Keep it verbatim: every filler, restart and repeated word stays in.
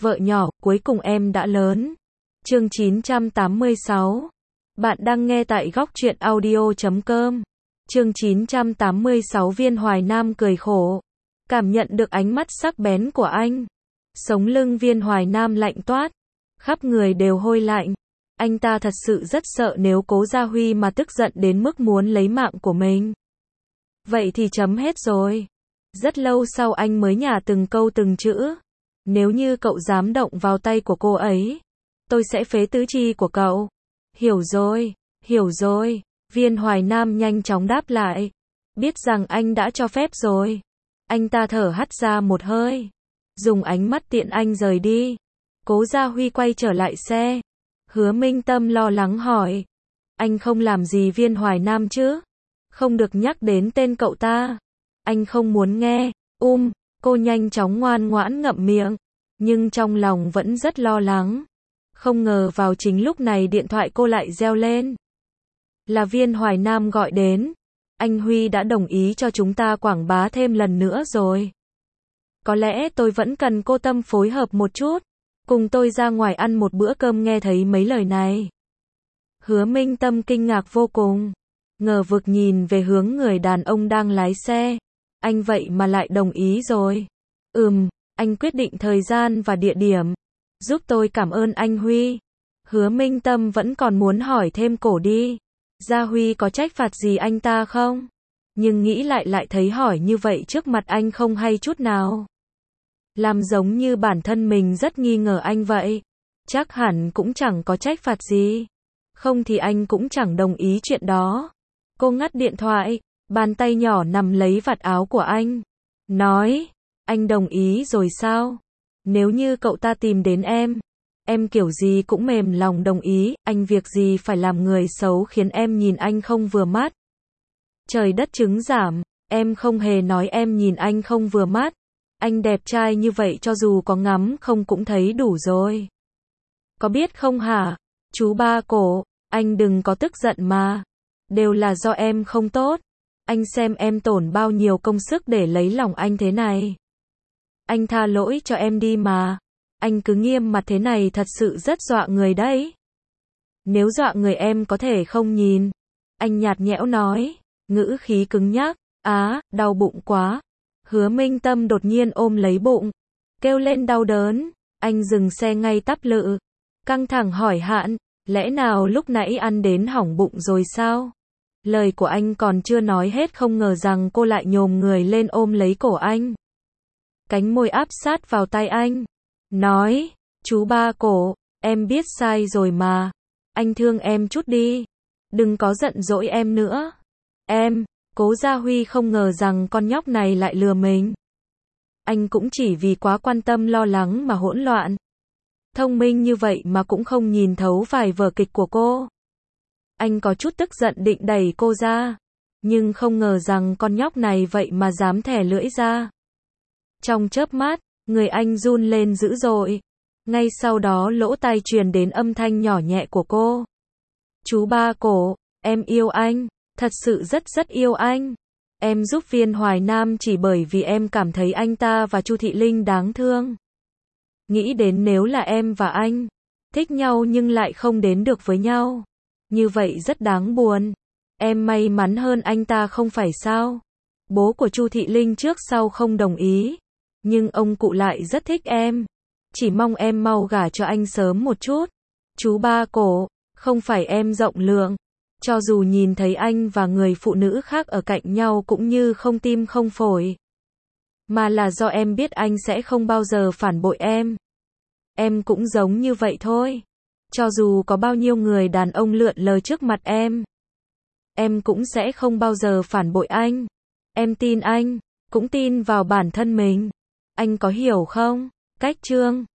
Vợ nhỏ, cuối cùng em đã lớn. Chương chín trăm tám mươi sáu. Bạn đang nghe tại góc truyện audio chấm com. Chương chín trăm tám mươi sáu. Viên Hoài Nam cười khổ. Cảm nhận được ánh mắt sắc bén của anh. Sống lưng Viên Hoài Nam lạnh toát. Khắp người đều hôi lạnh. Anh ta thật sự rất sợ nếu Cố Gia Huy mà tức giận đến mức muốn lấy mạng của mình. Vậy thì chấm hết rồi. Rất lâu sau anh mới nhả từng câu từng chữ. Nếu như cậu dám động vào tay của cô ấy, tôi sẽ phế tứ chi của cậu. Hiểu rồi, hiểu rồi. Viên Hoài Nam nhanh chóng đáp lại. Biết rằng anh đã cho phép rồi. Anh ta thở hắt ra một hơi. Dùng ánh mắt tiện anh rời đi. Cố Gia Huy quay trở lại xe. Hứa Minh Tâm lo lắng hỏi. Anh không làm gì Viên Hoài Nam chứ? Không được nhắc đến tên cậu ta. Anh không muốn nghe. Um, cô nhanh chóng ngoan ngoãn ngậm miệng. Nhưng trong lòng vẫn rất lo lắng. Không ngờ vào chính lúc này điện thoại cô lại reo lên. Là Viên Hoài Nam gọi đến. Anh Huy đã đồng ý cho chúng ta quảng bá thêm lần nữa rồi. Có lẽ tôi vẫn cần cô Tâm phối hợp một chút. Cùng tôi ra ngoài ăn một bữa cơm. Nghe thấy mấy lời này. Hứa Minh Tâm kinh ngạc vô cùng. Ngờ vực nhìn về hướng người đàn ông đang lái xe. Anh vậy mà lại đồng ý rồi. Ừm, anh quyết định thời gian và địa điểm. Giúp tôi cảm ơn anh Huy. Hứa Minh Tâm vẫn còn muốn hỏi thêm cổ đi. Gia Huy có trách phạt gì anh ta không? Nhưng nghĩ lại lại thấy hỏi như vậy trước mặt anh không hay chút nào. Làm giống như bản thân mình rất nghi ngờ anh vậy. Chắc hẳn cũng chẳng có trách phạt gì. Không thì anh cũng chẳng đồng ý chuyện đó. Cô ngắt điện thoại. Bàn tay nhỏ nằm lấy vạt áo của anh. Nói. Anh đồng ý rồi sao? Nếu như cậu ta tìm đến em. Em kiểu gì cũng mềm lòng đồng ý. Anh việc gì phải làm người xấu khiến em nhìn anh không vừa mắt. Trời đất chứng giảm. Em không hề nói em nhìn anh không vừa mắt. Anh đẹp trai như vậy cho dù có ngắm không cũng thấy đủ rồi. Có biết không hả? Chú ba cổ. Anh đừng có tức giận mà. Đều là do em không tốt. Anh xem em tổn bao nhiêu công sức để lấy lòng anh thế này. Anh tha lỗi cho em đi mà. Anh cứ nghiêm mặt thế này thật sự rất dọa người đấy. Nếu dọa người em có thể không nhìn. Anh nhạt nhẽo nói. Ngữ khí cứng nhắc. Á, đau bụng quá. Hứa Minh Tâm đột nhiên ôm lấy bụng. Kêu lên đau đớn. Anh dừng xe ngay tắp lự. Căng thẳng hỏi hạn. Lẽ nào lúc nãy ăn đến hỏng bụng rồi sao? Lời của anh còn chưa nói hết không ngờ rằng cô lại nhồm người lên ôm lấy cổ anh. Cánh môi áp sát vào tay anh. Nói, chú ba cổ, em biết sai rồi mà. Anh thương em chút đi. Đừng có giận dỗi em nữa. Em, Cố Gia Huy không ngờ rằng con nhóc này lại lừa mình. Anh cũng chỉ vì quá quan tâm lo lắng mà hỗn loạn. Thông minh như vậy mà cũng không nhìn thấu vài vở kịch của cô. Anh có chút tức giận định đẩy cô ra. Nhưng không ngờ rằng con nhóc này vậy mà dám thè lưỡi ra. Trong chớp mắt, người anh run lên dữ dội. Ngay sau đó lỗ tai truyền đến âm thanh nhỏ nhẹ của cô. Chú ba cổ, em yêu anh. Thật sự rất rất yêu anh. Em giúp Viên Hoài Nam chỉ bởi vì em cảm thấy anh ta và Chu Thị Linh đáng thương. Nghĩ đến nếu là em và anh thích nhau nhưng lại không đến được với nhau. Như vậy rất đáng buồn. Em may mắn hơn anh ta không phải sao? Bố của Chu Thị Linh trước sau không đồng ý. Nhưng ông cụ lại rất thích em. Chỉ mong em mau gả cho anh sớm một chút. Chú ba cổ, không phải em rộng lượng. Cho dù nhìn thấy anh và người phụ nữ khác ở cạnh nhau cũng như không tim không phổi. Mà là do em biết anh sẽ không bao giờ phản bội em. Em cũng giống như vậy thôi. Cho dù có bao nhiêu người đàn ông lượn lờ trước mặt em. Em cũng sẽ không bao giờ phản bội anh. Em tin anh, cũng tin vào bản thân mình. Anh có hiểu không? Cách chương